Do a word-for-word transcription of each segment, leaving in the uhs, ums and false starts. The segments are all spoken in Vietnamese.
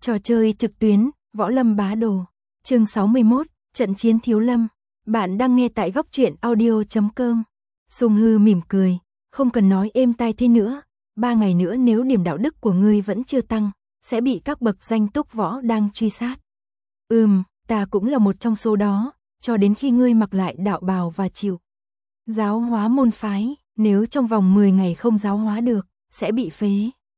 Trò chơi trực tuyến, Võ Lâm Bá Đồ. Chương sáu mươi mốt, Trận chiến Thiếu Lâm. Bạn đang nghe tại góc truyện audio chấm com. Sung Hư mỉm cười, không cần nói êm tai thế nữa, ba ngày nữa nếu điểm đạo đức của ngươi vẫn chưa tăng, sẽ bị các bậc danh túc võ đang truy sát. Ừm, ta cũng là một trong số đó, cho đến khi ngươi mặc lại đạo bào và chịu giáo hóa môn phái, nếu trong vòng mười ngày không giáo hóa được, sẽ bị phế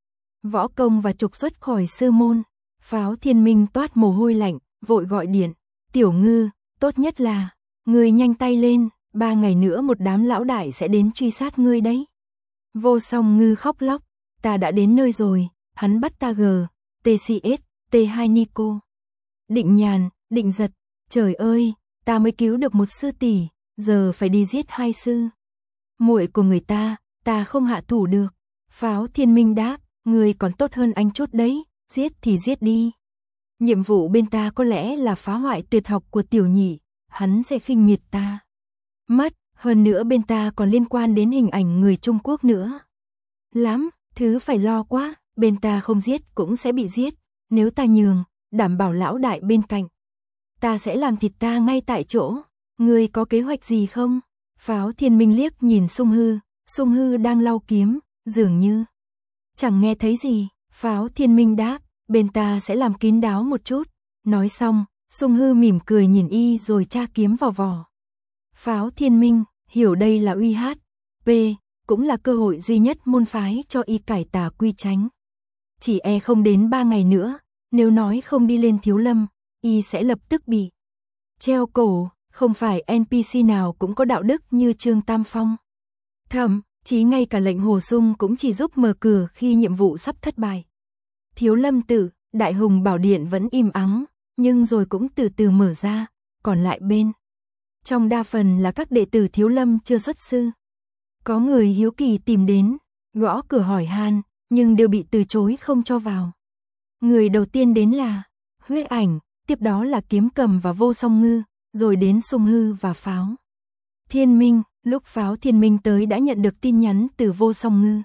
võ công và trục xuất khỏi sư môn. Pháo Thiên Minh toát mồ hôi lạnh, vội gọi điện, Tiểu Ngư, tốt nhất là, ngươi nhanh tay lên, ba ngày nữa một đám lão đại sẽ đến truy sát ngươi đấy. Vô Song Ngư khóc lóc, ta đã đến nơi rồi, hắn bắt ta G, tê xê ét, T hai Nico. Định Nhàn, Định Giật, trời ơi, ta mới cứu được một sư tỷ, giờ phải đi giết hai sư muội của người ta, ta không hạ thủ được. Pháo Thiên Minh đáp, ngươi còn tốt hơn anh chút đấy, giết thì giết đi. Nhiệm vụ bên ta có lẽ là phá hoại tuyệt học của Tiểu Nhị, hắn sẽ khinh miệt ta mất, hơn nữa bên ta còn liên quan đến hình ảnh người Trung Quốc nữa. Lắm, thứ phải lo quá, bên ta không giết cũng sẽ bị giết, nếu ta nhường, đảm bảo lão đại bên cạnh ta sẽ làm thịt ta ngay tại chỗ. Ngươi có kế hoạch gì không? Pháo Thiên Minh liếc nhìn Sung Hư, Sung Hư đang lau kiếm, dường như chẳng nghe thấy gì. Pháo Thiên Minh đáp, bên ta sẽ làm kín đáo một chút. Nói xong, Sung Hư mỉm cười nhìn y rồi tra kiếm vào vỏ. Pháo Thiên Minh hiểu đây là uy hát pê, cũng là cơ hội duy nhất môn phái cho y cải tà quy chánh. Chỉ e không đến ba ngày nữa, nếu nói không đi lên Thiếu Lâm, y sẽ lập tức bị treo cổ. Không phải en pê xê nào cũng có đạo đức như Trương Tam Phong. Thậm chí ngay cả lệnh Hồ Sung cũng chỉ giúp mở cửa khi nhiệm vụ sắp thất bại. Thiếu Lâm Tự, Đại Hùng Bảo Điện vẫn im ắng, nhưng rồi cũng từ từ mở ra, còn lại bên trong đa phần là các đệ tử Thiếu Lâm chưa xuất sư. Có người hiếu kỳ tìm đến, gõ cửa hỏi han, nhưng đều bị từ chối không cho vào. Người đầu tiên đến là Huyết Ảnh, tiếp đó là Kiếm Cầm và Vô Song Ngư, rồi đến Sung Hư và Pháo Thiên Minh. Lúc Pháo Thiên Minh tới đã nhận được tin nhắn từ Vô Song Ngư.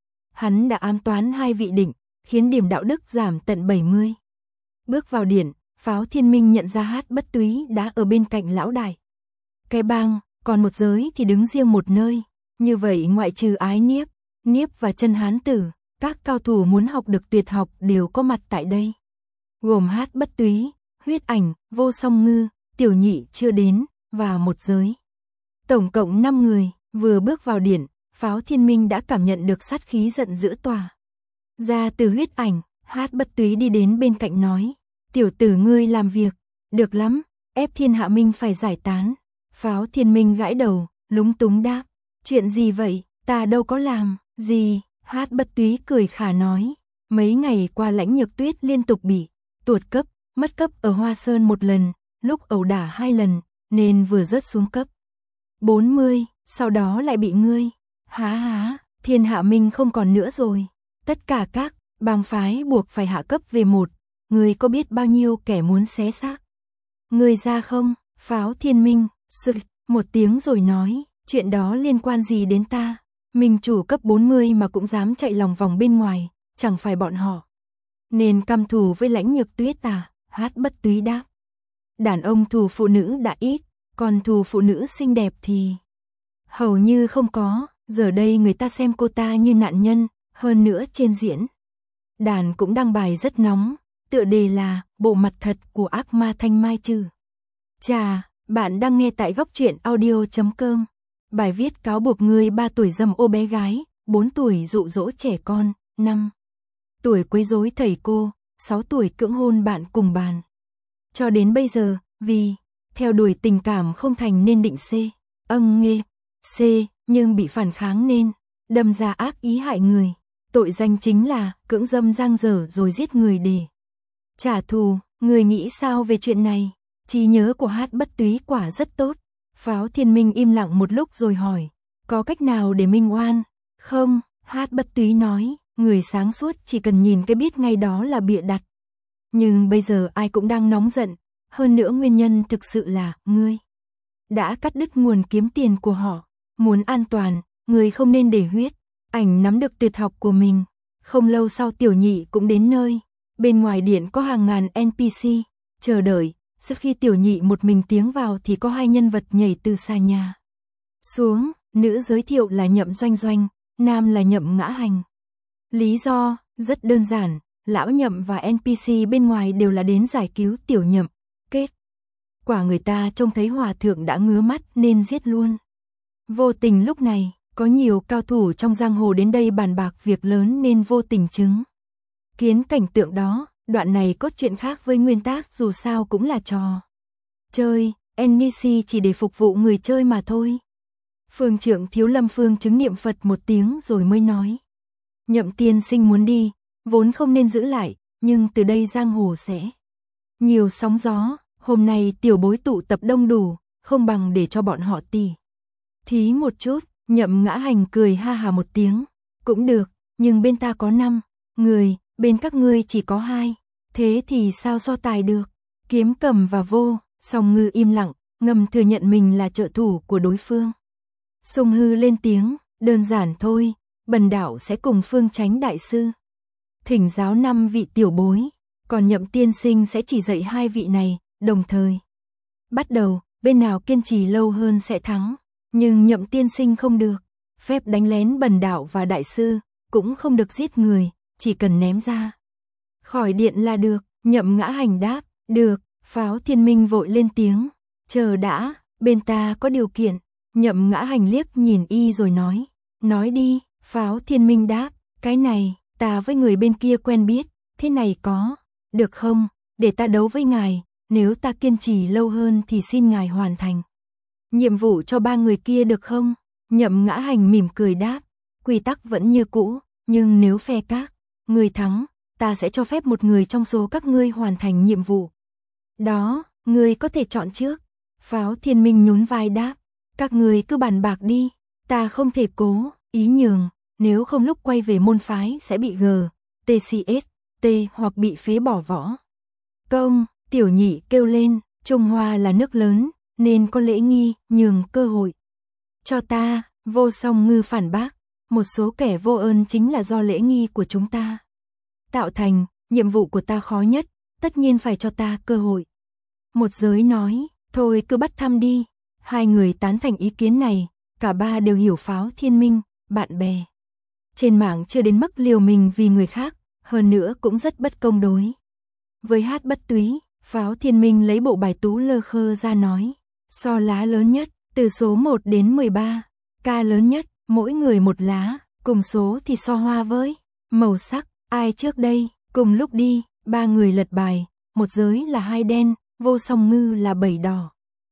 Hắn đã ám toán hai vị định, khiến điểm đạo đức giảm tận bảy mươi. Bước vào điện, Pháo Thiên Minh nhận ra Hát Bất Túy đã ở bên cạnh lão đại cái bang, còn một giới thì đứng riêng một nơi. Như vậy ngoại trừ Ái Niếp, Niếp và Chân Hán Tử, các cao thủ muốn học được tuyệt học đều có mặt tại đây. Gồm Hát Bất Túy, Huyết Ảnh, Vô Song Ngư, Tiểu Nhị chưa đến, và một giới. Tổng cộng năm người. Vừa bước vào điện, Pháo Thiên Minh đã cảm nhận được sát khí giận dữ tỏa ra từ Huyết Ảnh. Hát Bất Túy đi đến bên cạnh nói, tiểu tử ngươi làm việc được lắm, ép Thiên Hạ Minh phải giải tán. Pháo Thiên Minh gãi đầu, lúng túng đáp, chuyện gì vậy, ta đâu có làm gì. Hát Bất Túy cười khà nói, mấy ngày qua Lãnh Nhược Tuyết liên tục bị tuột cấp, mất cấp ở Hoa Sơn một lần, lúc ẩu đả hai lần, nên vừa rớt xuống cấp bốn mươi, sau đó lại bị ngươi. Há há, Thiên Hạ Minh không còn nữa rồi. Tất cả các bang phái buộc phải hạ cấp về một, ngươi có biết bao nhiêu kẻ muốn xé xác ngươi ra không? Pháo Thiên Minh sực một tiếng rồi nói, chuyện đó liên quan gì đến ta? Minh chủ cấp bốn mươi mà cũng dám chạy lòng vòng bên ngoài, chẳng phải bọn họ nên căm thù với Lãnh Nhược Tuyết à? Hát Bất Túy đáp, đàn ông thù phụ nữ đã ít, còn thù phụ nữ xinh đẹp thì hầu như không có. Giờ đây người ta xem cô ta như nạn nhân, hơn nữa trên diễn đàn cũng đăng bài rất nóng, tựa đề là bộ mặt thật của ác ma Thanh Mai Trừ. Chà, bạn đang nghe tại góc truyện audio chấm com. Bài viết cáo buộc người ba tuổi dâm ô bé gái, bốn tuổi dụ dỗ trẻ con, năm tuổi quấy rối thầy cô, sáu tuổi cưỡng hôn bạn cùng bàn. Cho đến bây giờ, vì theo đuổi tình cảm không thành nên định C, âng nghê, C, nhưng bị phản kháng nên đâm ra ác ý hại người. Tội danh chính là cưỡng dâm giang dở rồi giết người để trả thù. Người nghĩ sao về chuyện này? Trí nhớ của Hát Bất Túy quả rất tốt. Pháo Thiên Minh im lặng một lúc rồi hỏi, có cách nào để minh oan không? Hát Bất Túy nói, người sáng suốt chỉ cần nhìn cái biết ngay đó là bịa đặt. Nhưng bây giờ ai cũng đang nóng giận, hơn nữa nguyên nhân thực sự là ngươi đã cắt đứt nguồn kiếm tiền của họ. Muốn an toàn, người không nên để Huyết Ảnh nắm được tuyệt học của mình. Không lâu sau Tiểu Nhị cũng đến nơi, bên ngoài điện có hàng ngàn en pê xê, chờ đợi, sau khi tiểu nhị một mình tiến vào thì có hai nhân vật nhảy từ xà nhà xuống, nữ giới thiệu là Nhậm Doanh Doanh, nam là Nhậm Ngã Hành. Lý do, rất đơn giản, lão Nhậm và en pê xê bên ngoài đều là đến giải cứu tiểu Nhậm, kết quả người ta trông thấy hòa thượng đã ngứa mắt nên giết luôn. Vô tình lúc này, có nhiều cao thủ trong giang hồ đến đây bàn bạc việc lớn nên vô tình chứng kiến cảnh tượng đó, đoạn này có chuyện khác với nguyên tác dù sao cũng là trò chơi, en pê xê chỉ để phục vụ người chơi mà thôi. Phương trưởng Thiếu Lâm Phương chứng niệm Phật một tiếng rồi mới nói. Nhậm tiên sinh muốn đi, vốn không nên giữ lại, nhưng từ đây giang hồ sẽ nhiều sóng gió, hôm nay tiểu bối tụ tập đông đủ, không bằng để cho bọn họ tỉ thí một chút. Nhậm Ngã Hành cười ha hà một tiếng, cũng được, nhưng bên ta có năm người, bên các ngươi chỉ có hai, thế thì sao so tài được. Kiếm Cầm và Vô Song Ngư im lặng, ngầm thừa nhận mình là trợ thủ của đối phương. Sùng Hư lên tiếng, đơn giản thôi, bần đạo sẽ cùng Phương Chánh đại sư thỉnh giáo năm vị tiểu bối, còn Nhậm tiên sinh sẽ chỉ dạy hai vị này, đồng thời bắt đầu, bên nào kiên trì lâu hơn sẽ thắng, nhưng Nhậm tiên sinh không được phép đánh lén bần đạo và đại sư, cũng không được giết người, chỉ cần ném ra khỏi điện là được. Nhậm Ngã Hành đáp, được. Pháo Thiên Minh vội lên tiếng, chờ đã, bên ta có điều kiện. Nhậm Ngã Hành liếc nhìn y rồi nói, nói đi. Pháo Thiên Minh đáp, cái này, ta với người bên kia quen biết, thế này có được không, để ta đấu với ngài, nếu ta kiên trì lâu hơn thì xin ngài hoàn thành nhiệm vụ cho ba người kia được không? Nhậm Ngã Hành mỉm cười đáp, quy tắc vẫn như cũ, nhưng nếu phe các người thắng, ta sẽ cho phép một người trong số các ngươi hoàn thành nhiệm vụ đó, ngươi có thể chọn trước. Pháo Thiên Minh nhún vai đáp, các ngươi cứ bàn bạc đi, ta không thể cố ý nhường, nếu không lúc quay về môn phái sẽ bị G, tê xê ét, T hoặc bị phế bỏ võ công. Tiểu nhị kêu lên, Trung Hoa là nước lớn, nên có lễ nghi, nhường cơ hội cho ta. Vô Song Ngư phản bác, một số kẻ vô ơn chính là do lễ nghi của chúng ta tạo thành, nhiệm vụ của ta khó nhất, tất nhiên phải cho ta cơ hội. Một giới nói, thôi cứ bắt thăm đi. Hai người tán thành ý kiến này, cả ba đều hiểu Pháo Thiên Minh, bạn bè trên mạng chưa đến mức liều mình vì người khác, hơn nữa cũng rất bất công đối với Hát Bất Túy. Pháo Thiên Minh lấy bộ bài tú lơ khơ ra nói, so lá lớn nhất, từ số một đến mười ba, ca lớn nhất, mỗi người một lá, cùng số thì so hoa với màu sắc, ai trước đây, cùng lúc đi. Ba người lật bài, một giới là hai đen, Vô Song Ngư là bảy đỏ.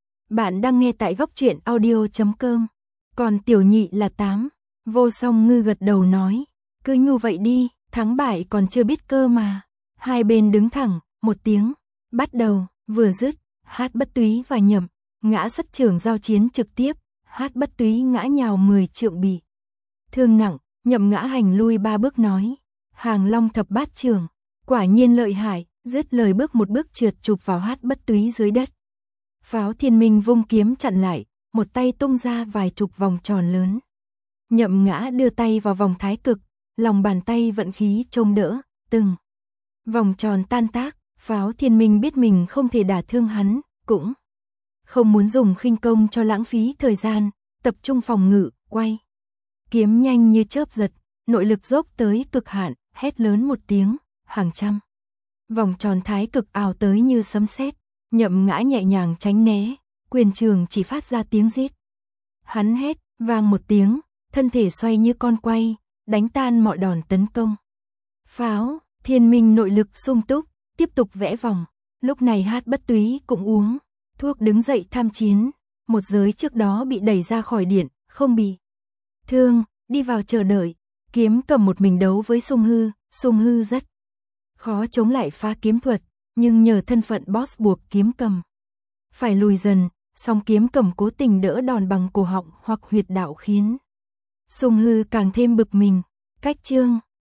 Bạn đang nghe tại góc truyện audio chấm com, còn tiểu nhị là tám. Vô Song Ngư gật đầu nói, cứ như vậy đi, thắng bại còn chưa biết cơ mà. Hai bên đứng thẳng, một tiếng, bắt đầu, vừa dứt, Hát Bất Túy và Nhậm Ngã xuất trưởng giao chiến trực tiếp, Hát Bất Túy ngã nhào mười trượng bị thương nặng, Nhậm Ngã Hành lui ba bước nói, Hàng Long thập bát trưởng, quả nhiên lợi hại, dứt lời bước một bước trượt chụp vào Hát Bất Túy dưới đất. Pháo Thiên Minh vung kiếm chặn lại, một tay tung ra vài chục vòng tròn lớn. Nhậm Ngã đưa tay vào vòng thái cực, lòng bàn tay vận khí trông đỡ, từng vòng tròn tan tác. Pháo Thiên Minh biết mình không thể đả thương hắn, cũng không muốn dùng khinh công cho lãng phí thời gian, tập trung phòng ngự, quay kiếm nhanh như chớp giật, nội lực dốc tới cực hạn, hét lớn một tiếng, hàng trăm vòng tròn thái cực ào tới như sấm sét. Nhậm Ngã nhẹ nhàng tránh né, quyền trường chỉ phát ra tiếng rít. Hắn hét vang một tiếng, thân thể xoay như con quay, đánh tan mọi đòn tấn công. Pháo Thiên Minh nội lực sung túc, tiếp tục vẽ vòng. Lúc này Hát Bất Túy cũng uống thuốc đứng dậy tham chiến. Một giới trước đó bị đẩy ra khỏi điện, không bị thương, đi vào chờ đợi. Kiếm Cầm một mình đấu với Sùng Hư, Sùng Hư rất khó chống lại phá kiếm thuật, nhưng nhờ thân phận boss buộc Kiếm Cầm phải lùi dần, song Kiếm Cầm cố tình đỡ đòn bằng cổ họng hoặc huyệt đạo khiến Sùng Hư càng thêm bực mình. Cách chương